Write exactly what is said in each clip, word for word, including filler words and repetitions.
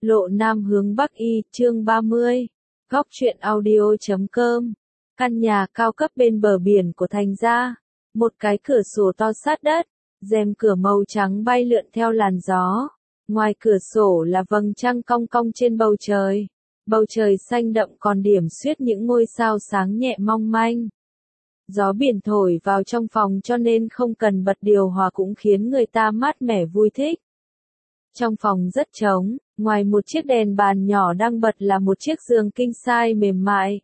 Lộ Nam hướng Bắc Y, chương ba mươi. Góc truyện audio chấm com. Căn nhà cao cấp bên bờ biển của thành gia. Một cái cửa sổ to sát đất, rèm cửa màu trắng bay lượn theo làn gió. Ngoài cửa sổ là vầng trăng cong cong trên bầu trời. Bầu trời xanh đậm còn điểm xuyết những ngôi sao sáng nhẹ mong manh. Gió biển thổi vào trong phòng cho nên không cần bật điều hòa cũng khiến người ta mát mẻ vui thích. Trong phòng rất trống, ngoài một chiếc đèn bàn nhỏ đang bật là một chiếc giường king size mềm mại.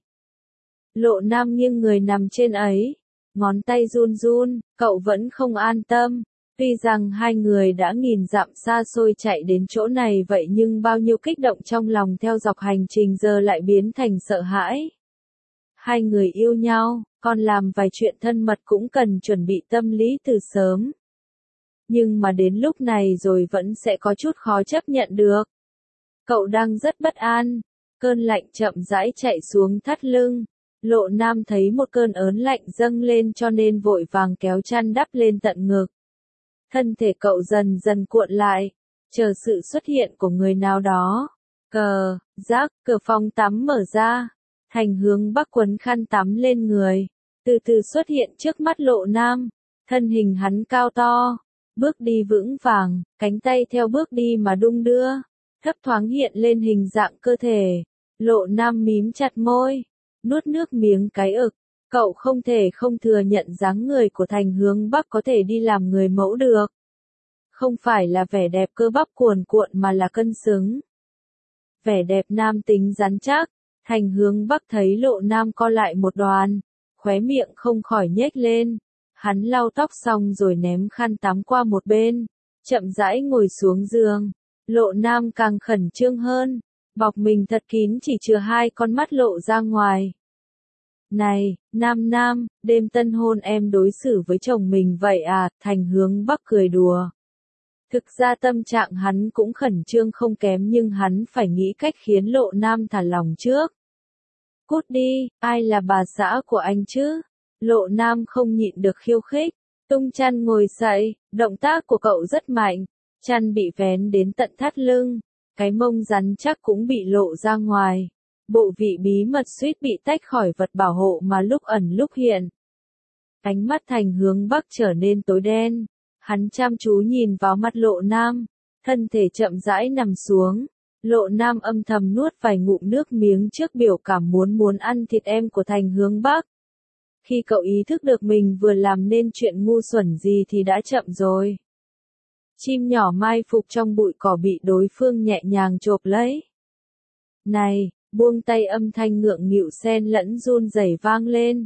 Lộ Nam nghiêng người nằm trên ấy, ngón tay run run, cậu vẫn không an tâm. Tuy rằng hai người đã nghìn dặm xa xôi chạy đến chỗ này vậy nhưng bao nhiêu kích động trong lòng theo dọc hành trình giờ lại biến thành sợ hãi. Hai người yêu nhau, còn làm vài chuyện thân mật cũng cần chuẩn bị tâm lý từ sớm. Nhưng mà đến lúc này rồi vẫn sẽ có chút khó chấp nhận được. Cậu đang rất bất an, cơn lạnh chậm rãi chạy xuống thắt lưng. Lộ Nam thấy một cơn ớn lạnh dâng lên cho nên vội vàng kéo chăn đắp lên tận ngực. Thân thể cậu dần dần cuộn lại, chờ sự xuất hiện của người nào đó. Cờ, giác, cửa phòng tắm mở ra. Thành hướng Bắc quấn khăn tắm lên người, từ từ xuất hiện trước mắt Lộ Nam. Thân hình hắn cao to, bước đi vững vàng, cánh tay theo bước đi mà đung đưa, thấp thoáng hiện lên hình dạng cơ thể. Lộ Nam mím chặt môi, nuốt nước miếng cái ực. Cậu không thể không thừa nhận dáng người của Thành hướng Bắc có thể đi làm người mẫu được. Không phải là vẻ đẹp cơ bắp cuồn cuộn mà là cân xứng. Vẻ đẹp nam tính rắn chắc. Thành hướng Bắc thấy Lộ Nam co lại một đoàn, khóe miệng không khỏi nhếch lên. Hắn lau tóc xong rồi ném khăn tắm qua một bên, chậm rãi ngồi xuống giường. Lộ Nam càng khẩn trương hơn, bọc mình thật kín chỉ chừa hai con mắt lộ ra ngoài. Này, Nam Nam, đêm tân hôn em đối xử với chồng mình vậy à? Thành hướng Bắc cười đùa. Thực ra tâm trạng hắn cũng khẩn trương không kém nhưng hắn phải nghĩ cách khiến Lộ Nam thả lòng trước. Cút đi, ai là bà xã của anh chứ? Lộ Nam không nhịn được khiêu khích, tung chăn ngồi dậy, động tác của cậu rất mạnh, chăn bị vén đến tận thắt lưng, cái mông rắn chắc cũng bị lộ ra ngoài, bộ vị bí mật suýt bị tách khỏi vật bảo hộ mà lúc ẩn lúc hiện. Ánh mắt Thành hướng Bắc trở nên tối đen, hắn chăm chú nhìn vào mắt Lộ Nam, thân thể chậm rãi nằm xuống. Lộ Nam âm thầm nuốt vài ngụm nước miếng trước biểu cảm muốn muốn ăn thịt em của Thành hướng Bắc. Khi cậu ý thức được mình vừa làm nên chuyện ngu xuẩn gì thì đã chậm rồi. Chim nhỏ mai phục trong bụi cỏ bị đối phương nhẹ nhàng chộp lấy. Này, buông tay, âm thanh ngượng nghịu xen lẫn run rẩy vang lên.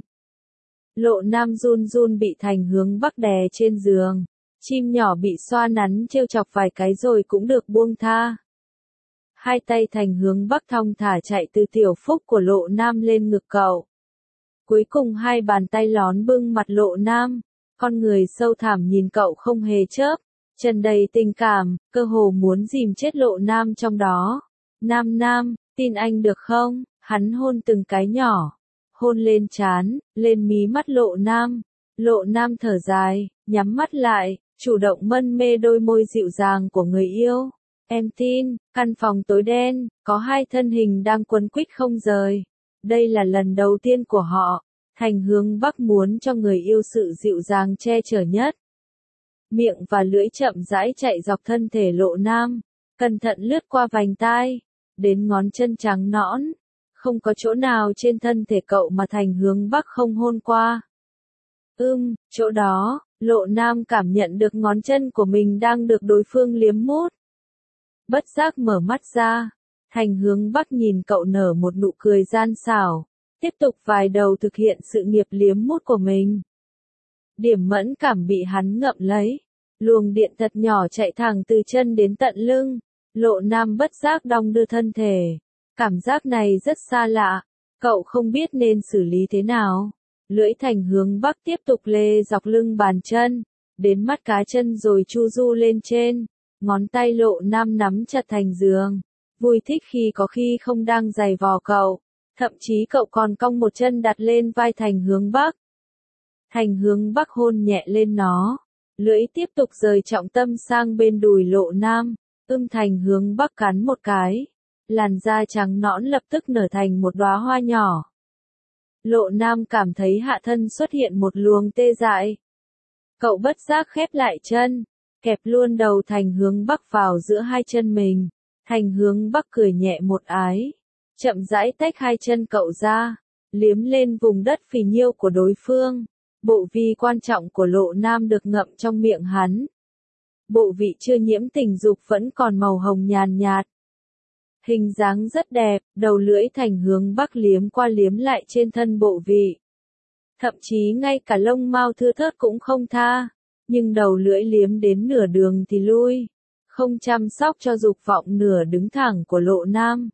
Lộ Nam run run bị Thành hướng Bắc đè trên giường. Chim nhỏ bị xoa nắn trêu chọc vài cái rồi cũng được buông tha. Hai tay Thành hướng Bắc thong thả chạy từ tiểu phúc của Lộ Nam lên ngực cậu. Cuối cùng hai bàn tay lón bưng mặt Lộ Nam, con người sâu thẳm nhìn cậu không hề chớp, tràn đầy tình cảm, cơ hồ muốn dìm chết Lộ Nam trong đó. Nam Nam, tin anh được không? Hắn hôn từng cái nhỏ, hôn lên trán, lên mí mắt Lộ Nam. Lộ Nam thở dài, nhắm mắt lại, chủ động mân mê đôi môi dịu dàng của người yêu. Em tin, căn phòng tối đen, có hai thân hình đang quấn quýt không rời. Đây là lần đầu tiên của họ. Thành hướng Bắc muốn cho người yêu sự dịu dàng che chở nhất. Miệng và lưỡi chậm rãi chạy dọc thân thể Lộ Nam, cẩn thận lướt qua vành tai, đến ngón chân trắng nõn. Không có chỗ nào trên thân thể cậu mà Thành hướng Bắc không hôn qua. Ưm, chỗ đó, Lộ Nam cảm nhận được ngón chân của mình đang được đối phương liếm mút. Bất giác mở mắt ra, Thành hướng Bắc nhìn cậu nở một nụ cười gian xảo, tiếp tục vài đầu thực hiện sự nghiệp liếm mút của mình. Điểm mẫn cảm bị hắn ngậm lấy, luồng điện thật nhỏ chạy thẳng từ chân đến tận lưng. Lộ Nam bất giác đong đưa thân thể, cảm giác này rất xa lạ, cậu không biết nên xử lý thế nào. Lưỡi Thành hướng Bắc tiếp tục lê dọc lưng bàn chân, đến mắt cá chân rồi chu du lên trên. Ngón tay Lộ Nam nắm chặt thành giường, vui thích khi có khi không đang giày vò cậu, thậm chí cậu còn cong một chân đặt lên vai Thành hướng Bắc. Thành hướng Bắc hôn nhẹ lên nó, lưỡi tiếp tục rời trọng tâm sang bên đùi Lộ Nam. Ưm Thành hướng bắc cắn một cái. Làn da trắng nõn lập tức nở thành một đóa hoa nhỏ. Lộ Nam cảm thấy hạ thân xuất hiện một luồng tê dại. Cậu bất giác khép lại chân, kẹp luôn đầu Thành hướng bắc vào giữa hai chân mình. Thành hướng bắc cười nhẹ một ái, chậm rãi tách hai chân cậu ra, liếm lên vùng đất phì nhiêu của đối phương. Bộ vị quan trọng của Lộ Nam được ngậm trong miệng hắn. Bộ vị chưa nhiễm tình dục vẫn còn màu hồng nhàn nhạt. Hình dáng rất đẹp, đầu lưỡi Thành hướng bắc liếm qua liếm lại trên thân bộ vị. Thậm chí ngay cả lông mao thưa thớt cũng không tha, nhưng đầu lưỡi liếm đến nửa đường thì lui, không chăm sóc cho dục vọng nửa đứng thẳng của Lộ Nam.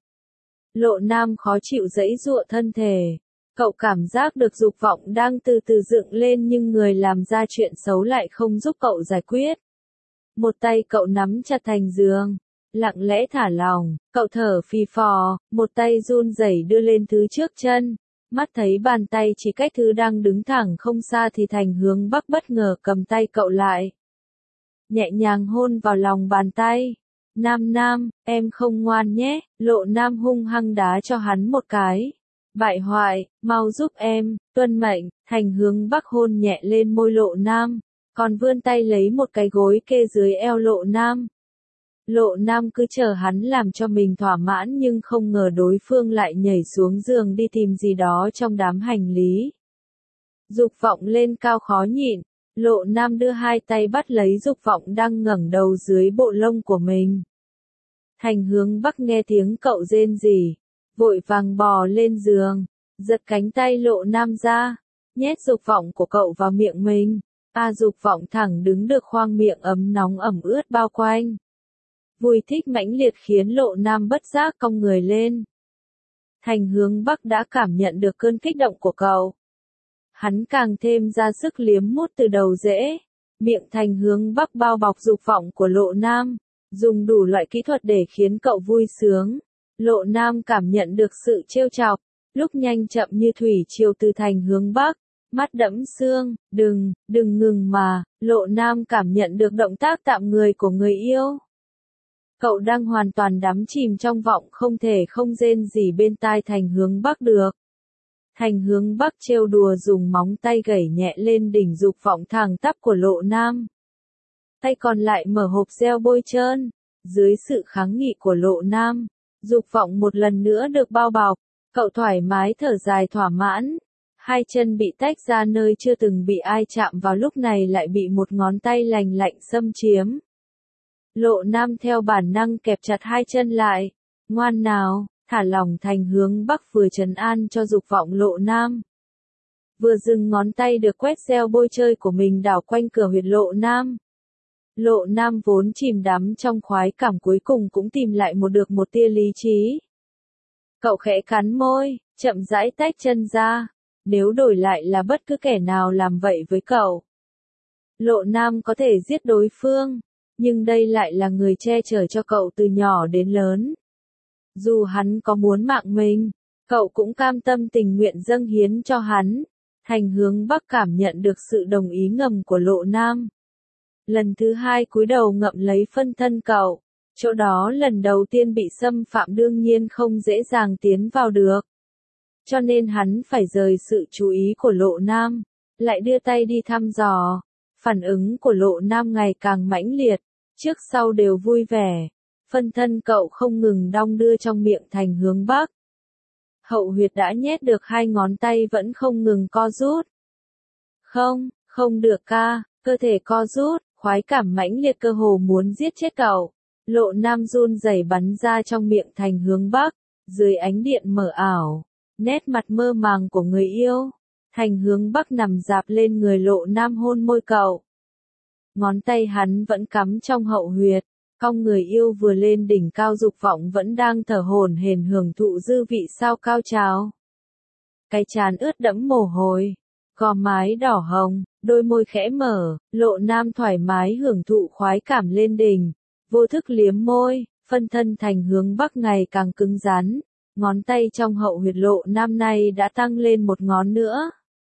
Lộ Nam khó chịu giãy giụa thân thể, cậu cảm giác được dục vọng đang từ từ dựng lên nhưng người làm ra chuyện xấu lại không giúp cậu giải quyết. Một tay cậu nắm chặt thành giường, lặng lẽ thả lỏng, cậu thở phì phò, một tay run rẩy đưa lên thứ trước chân, mắt thấy bàn tay chỉ cách thứ đang đứng thẳng không xa thì Thành hướng bắc bất ngờ cầm tay cậu lại. Nhẹ nhàng hôn vào lòng bàn tay. Nam Nam, em không ngoan nhé, Lộ Nam hung hăng đá cho hắn một cái. Bại hoại, mau giúp em, tuân mệnh. Thành hướng bắc hôn nhẹ lên môi Lộ Nam, còn vươn tay lấy một cái gối kê dưới eo Lộ Nam. Lộ Nam cứ chờ hắn làm cho mình thỏa mãn nhưng không ngờ đối phương lại nhảy xuống giường đi tìm gì đó trong đám hành lý. Dục vọng lên cao khó nhịn, Lộ Nam đưa hai tay bắt lấy dục vọng đang ngẩng đầu dưới bộ lông của mình. Thành hướng bắc nghe tiếng cậu rên rỉ, vội vàng bò lên giường, giật cánh tay Lộ Nam ra, nhét dục vọng của cậu vào miệng mình. A dục vọng thẳng đứng được khoang miệng ấm nóng ẩm ướt bao quanh. Vui thích mãnh liệt khiến Lộ Nam bất giác cong người lên. Thành hướng bắc đã cảm nhận được cơn kích động của cậu. Hắn càng thêm ra sức liếm mút từ đầu rễ. Miệng Thành hướng bắc bao bọc dục vọng của Lộ Nam, dùng đủ loại kỹ thuật để khiến cậu vui sướng. Lộ Nam cảm nhận được sự trêu chọc, lúc nhanh chậm như thủy triều từ Thành hướng bắc. Mắt đẫm sương, đừng, đừng ngừng mà, Lộ Nam cảm nhận được động tác tạm người của người yêu. Cậu đang hoàn toàn đắm chìm trong vọng không thể không rên gì bên tai Thành hướng bắc được. Thành hướng bắc trêu đùa dùng móng tay gẩy nhẹ lên đỉnh dục vọng thẳng tắp của Lộ Nam. Tay còn lại mở hộp gel bôi trơn. Dưới sự kháng nghị của Lộ Nam, dục vọng một lần nữa được bao bọc. Cậu thoải mái thở dài thỏa mãn. Hai chân bị tách ra nơi chưa từng bị ai chạm vào lúc này lại bị một ngón tay lành lạnh xâm chiếm. Lộ Nam theo bản năng kẹp chặt hai chân lại. Ngoan nào, thả lỏng. Thành hướng bắc vừa trấn an cho dục vọng Lộ Nam. Vừa dừng ngón tay được quét gel bôi trơn của mình đảo quanh cửa huyệt Lộ Nam. Lộ Nam vốn chìm đắm trong khoái cảm cuối cùng cũng tìm lại một được một tia lý trí. Cậu khẽ cắn môi, chậm rãi tách chân ra. Nếu đổi lại là bất cứ kẻ nào làm vậy với cậu, Lộ Nam có thể giết đối phương, nhưng đây lại là người che chở cho cậu từ nhỏ đến lớn. Dù hắn có muốn mạng mình, cậu cũng cam tâm tình nguyện dâng hiến cho hắn. Thành hướng bắc cảm nhận được sự đồng ý ngầm của Lộ Nam. Lần thứ hai cúi đầu ngậm lấy phân thân cậu, chỗ đó lần đầu tiên bị xâm phạm đương nhiên không dễ dàng tiến vào được. Cho nên hắn phải rời sự chú ý của Lộ Nam, lại đưa tay đi thăm dò. Phản ứng của Lộ Nam ngày càng mãnh liệt, trước sau đều vui vẻ. Phân thân cậu không ngừng đong đưa trong miệng Thành hướng bắc. Hậu huyệt đã nhét được hai ngón tay vẫn không ngừng co rút. Không, không được ca, cơ thể co rút, khoái cảm mãnh liệt cơ hồ muốn giết chết cậu. Lộ Nam run rẩy bắn ra trong miệng Thành hướng bắc, dưới ánh điện mờ ảo. Nét mặt mơ màng của người yêu. Thành hướng bắc nằm dạp lên người Lộ Nam hôn môi cậu. Ngón tay hắn vẫn cắm trong hậu huyệt, cong người yêu vừa lên đỉnh cao dục vọng vẫn đang thở hổn hển hưởng thụ dư vị sao cao trào. Cái trán ướt đẫm mồ hôi, gò mái đỏ hồng, đôi môi khẽ mở, Lộ Nam thoải mái hưởng thụ khoái cảm lên đỉnh, vô thức liếm môi, phân thân Thành hướng bắc ngày càng cứng rắn. Ngón tay trong hậu huyệt Lộ Nam này đã tăng lên một ngón nữa.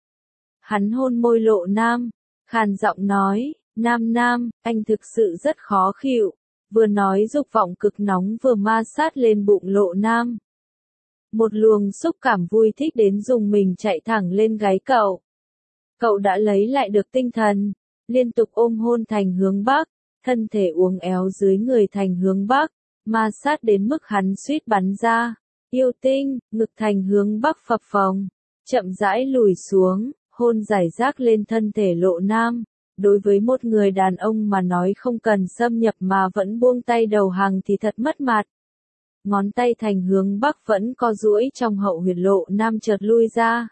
Hắn hôn môi Lộ Nam, khàn giọng nói, Nam Nam, anh thực sự rất khó chịu, Vừa nói dục vọng cực nóng vừa ma sát lên bụng Lộ Nam. Một luồng xúc cảm vui thích đến dùng mình chạy thẳng lên gáy cậu. Cậu đã lấy lại được tinh thần, liên tục ôm hôn Thành Hướng Bắc, thân thể uốn éo dưới người Thành Hướng Bắc, ma sát đến mức hắn suýt bắn ra. Yêu tinh, ngực Thành Hướng Bắc phập phồng, chậm rãi lùi xuống, hôn rải rác lên thân thể Lộ Nam. Đối với một người đàn ông mà nói không cần xâm nhập mà vẫn buông tay đầu hàng thì thật mất mặt. Ngón tay Thành Hướng Bắc vẫn co duỗi trong hậu huyệt Lộ Nam chợt lui ra.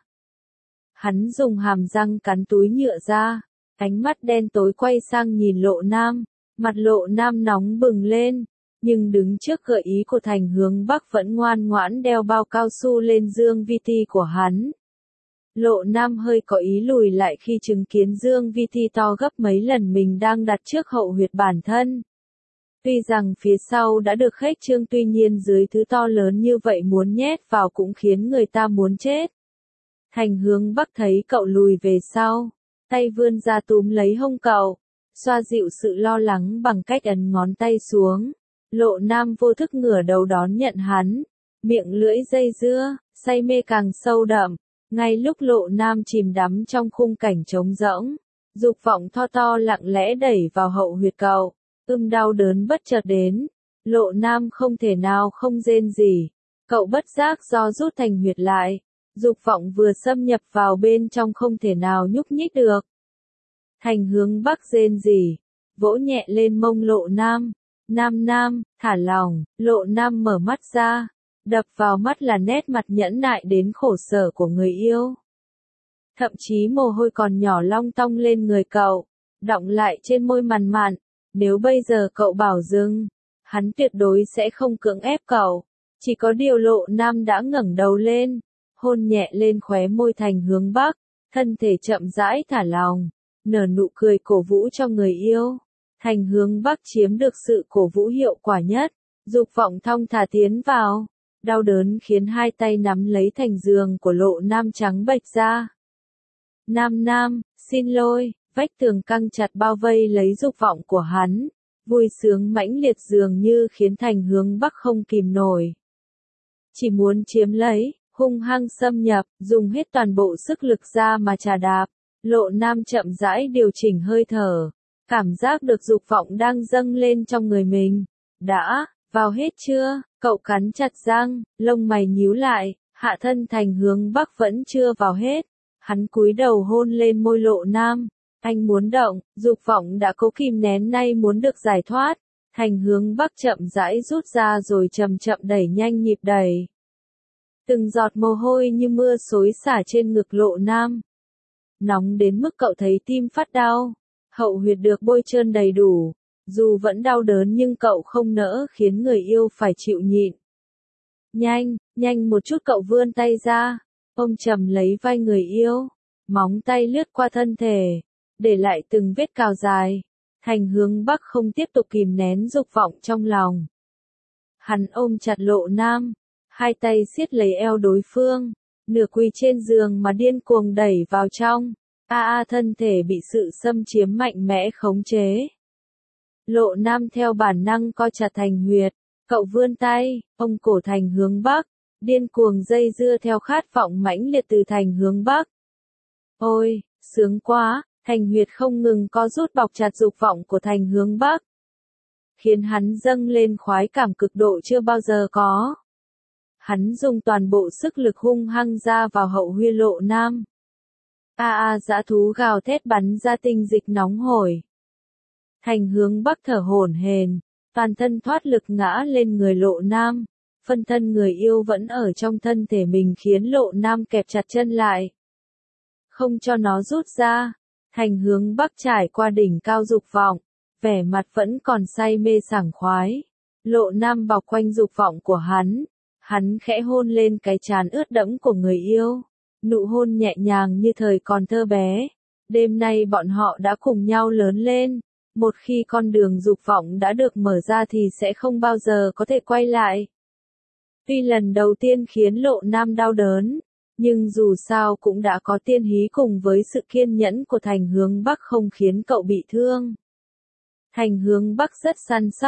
Hắn dùng hàm răng cắn túi nhựa ra, ánh mắt đen tối quay sang nhìn Lộ Nam, mặt Lộ Nam nóng bừng lên, nhưng đứng trước gợi ý của Thành Hướng Bắc vẫn ngoan ngoãn đeo bao cao su lên dương vi ti của hắn. Lộ Nam hơi có ý lùi lại khi chứng kiến dương vi ti to gấp mấy lần mình đang đặt trước hậu huyệt bản thân. Tuy rằng phía sau đã được khuếch trương tuy nhiên dưới thứ to lớn như vậy muốn nhét vào cũng khiến người ta muốn chết. Thành Hướng Bắc thấy cậu lùi về sau, tay vươn ra túm lấy hông cậu, xoa dịu sự lo lắng bằng cách ấn ngón tay xuống. Lộ Nam vô thức ngửa đầu đón nhận hắn, miệng lưỡi dây dưa, say mê càng sâu đậm. Ngay lúc Lộ Nam chìm đắm trong khung cảnh trống rỗng, dục vọng to to lặng lẽ đẩy vào hậu huyệt cậu, ưm đau đớn bất chợt đến. Lộ Nam không thể nào không rên gì, cậu bất giác do rút thành huyệt lại, dục vọng vừa xâm nhập vào bên trong không thể nào nhúc nhích được. Thành Hướng Bắc rên gì, vỗ nhẹ lên mông Lộ Nam, Nam Nam, thả lòng. Lộ Nam mở mắt ra. Đập vào mắt là nét mặt nhẫn nại đến khổ sở của người yêu. Thậm chí mồ hôi còn nhỏ long tong lên người cậu, đọng lại trên môi mằn mặn. Nếu bây giờ cậu bảo dừng, hắn tuyệt đối sẽ không cưỡng ép cậu. Chỉ có điều Lộ Nam đã ngẩng đầu lên, hôn nhẹ lên khóe môi Thành Hướng Bắc, thân thể chậm rãi thả lòng, nở nụ cười cổ vũ cho người yêu. Thành Hướng Bắc chiếm được sự cổ vũ hiệu quả nhất, dục vọng thong thả tiến vào. Đau đớn khiến hai tay nắm lấy thành giường của Lộ Nam trắng bệch ra. Nam Nam, xin lỗi, vách tường căng chặt bao vây lấy dục vọng của hắn, vui sướng mãnh liệt dường như khiến Thành Hướng Bắc không kìm nổi. Chỉ muốn chiếm lấy, hung hăng xâm nhập, dùng hết toàn bộ sức lực ra mà trà đạp. Lộ Nam chậm rãi điều chỉnh hơi thở, cảm giác được dục vọng đang dâng lên trong người mình. Đã, vào hết chưa? Cậu cắn chặt răng, lông mày nhíu lại, hạ thân Thành Hướng Bắc vẫn chưa vào hết. Hắn cúi đầu hôn lên môi Lộ Nam. Anh muốn động, dục vọng đã cố kìm nén nay muốn được giải thoát. Thành Hướng Bắc chậm rãi rút ra rồi chậm chậm đẩy nhanh nhịp đẩy. Từng giọt mồ hôi như mưa xối xả trên ngực Lộ Nam. Nóng đến mức cậu thấy tim phát đau. Hậu huyệt được bôi trơn đầy đủ. Dù vẫn đau đớn nhưng cậu không nỡ khiến người yêu phải chịu nhịn. Nhanh, nhanh một chút cậu vươn tay ra, ôm chầm lấy vai người yêu, móng tay lướt qua thân thể, để lại từng vết cào dài. Thành Hướng Bắc không tiếp tục kìm nén dục vọng trong lòng. Hắn ôm chặt Lộ Nam, hai tay siết lấy eo đối phương, nửa quỳ trên giường mà điên cuồng đẩy vào trong. A a thân thể bị sự xâm chiếm mạnh mẽ khống chế. Lộ Nam theo bản năng co chặt thành huyệt, cậu vươn tay, ôm cổ Thành Hướng Bắc, điên cuồng dây dưa theo khát vọng mãnh liệt từ Thành Hướng Bắc. Ôi, sướng quá, thành huyệt không ngừng co rút bọc chặt dục vọng của Thành Hướng Bắc, khiến hắn dâng lên khoái cảm cực độ chưa bao giờ có. Hắn dùng toàn bộ sức lực hung hăng ra vào hậu huyệt Lộ Nam. A a dã thú gào thét bắn ra tinh dịch nóng hổi. Thành Hướng Bắc thở hổn hển, toàn thân thoát lực ngã lên người Lộ Nam, phân thân người yêu vẫn ở trong thân thể mình khiến Lộ Nam kẹp chặt chân lại, không cho nó rút ra. Thành Hướng Bắc trải qua đỉnh cao dục vọng, vẻ mặt vẫn còn say mê sảng khoái. Lộ Nam bọc quanh dục vọng của hắn, hắn khẽ hôn lên cái trán ướt đẫm của người yêu, nụ hôn nhẹ nhàng như thời còn thơ bé. Đêm nay bọn họ đã cùng nhau lớn lên. Một khi con đường dục vọng đã được mở ra thì sẽ không bao giờ có thể quay lại. Tuy lần đầu tiên khiến Lộ Nam đau đớn, nhưng dù sao cũng đã có tiên hí cùng với sự kiên nhẫn của Thành Hướng Bắc không khiến cậu bị thương. Thành Hướng Bắc rất săn sóc,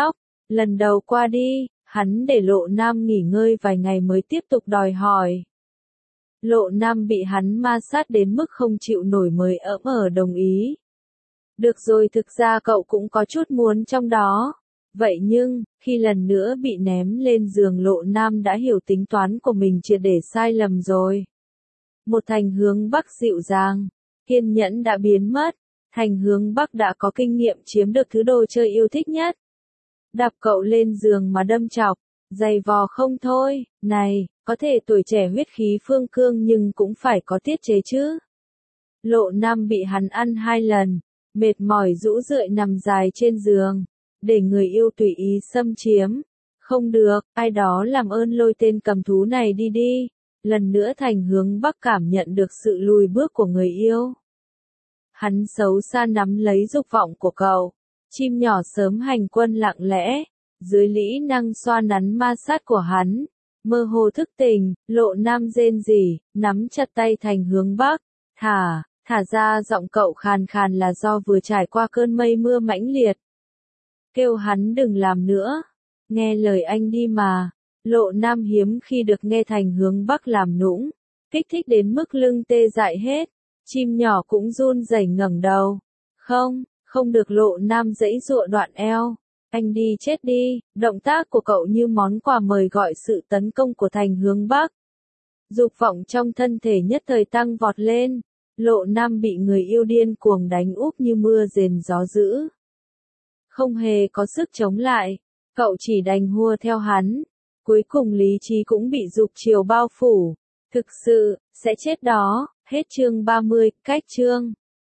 Lần đầu qua đi, hắn để Lộ Nam nghỉ ngơi vài ngày mới tiếp tục đòi hỏi. Lộ Nam bị hắn ma sát đến mức không chịu nổi mới ỡm ở đồng ý. Được rồi, thực ra cậu cũng có chút muốn trong đó. Vậy nhưng, khi lần nữa bị ném lên giường, Lộ Nam đã hiểu tính toán của mình triệt để sai lầm rồi. Một Thành Hướng Bắc dịu dàng, kiên nhẫn đã biến mất. Thành Hướng Bắc đã có kinh nghiệm chiếm được thứ đồ chơi yêu thích nhất. Đạp cậu lên giường mà đâm chọc, giày vò không thôi. Này, có thể tuổi trẻ huyết khí phương cương nhưng cũng phải có tiết chế chứ. Lộ Nam bị hắn ăn hai lần, mệt mỏi rũ rượi nằm dài trên giường, để người yêu tùy ý xâm chiếm. Không được, ai đó làm ơn lôi tên cầm thú này đi đi. Lần nữa Thành Hướng Bắc cảm nhận được sự lùi bước của người yêu. Hắn xấu xa nắm lấy dục vọng của cậu. Chim nhỏ sớm hành quân lặng lẽ, dưới lĩ năng xoa nắn ma sát của hắn. Mơ hồ thức tỉnh, Lộ Nam rên rỉ, nắm chặt tay Thành Hướng Bắc. Thả, thả ra. Giọng cậu khàn khàn là do vừa trải qua cơn mây mưa mãnh liệt. Kêu hắn đừng làm nữa. Nghe lời anh đi mà. Lộ Nam hiếm khi được nghe Thành Hướng Bắc làm nũng, kích thích đến mức lưng tê dại hết. Chim nhỏ cũng run rẩy ngẩng đầu. Không, không được. Lộ Nam giãy giụa đoạn eo. Anh đi chết đi. Động tác của cậu như món quà mời gọi sự tấn công của Thành Hướng Bắc. Dục vọng trong thân thể nhất thời tăng vọt lên. Lộ Nam bị người yêu điên cuồng đánh úp như mưa rền gió dữ. Không hề có sức chống lại. Cậu chỉ đành hùa theo hắn. Cuối cùng lý trí cũng bị dục chiều bao phủ. Thực sự, sẽ chết đó. Hết chương ba mươi, cách chương.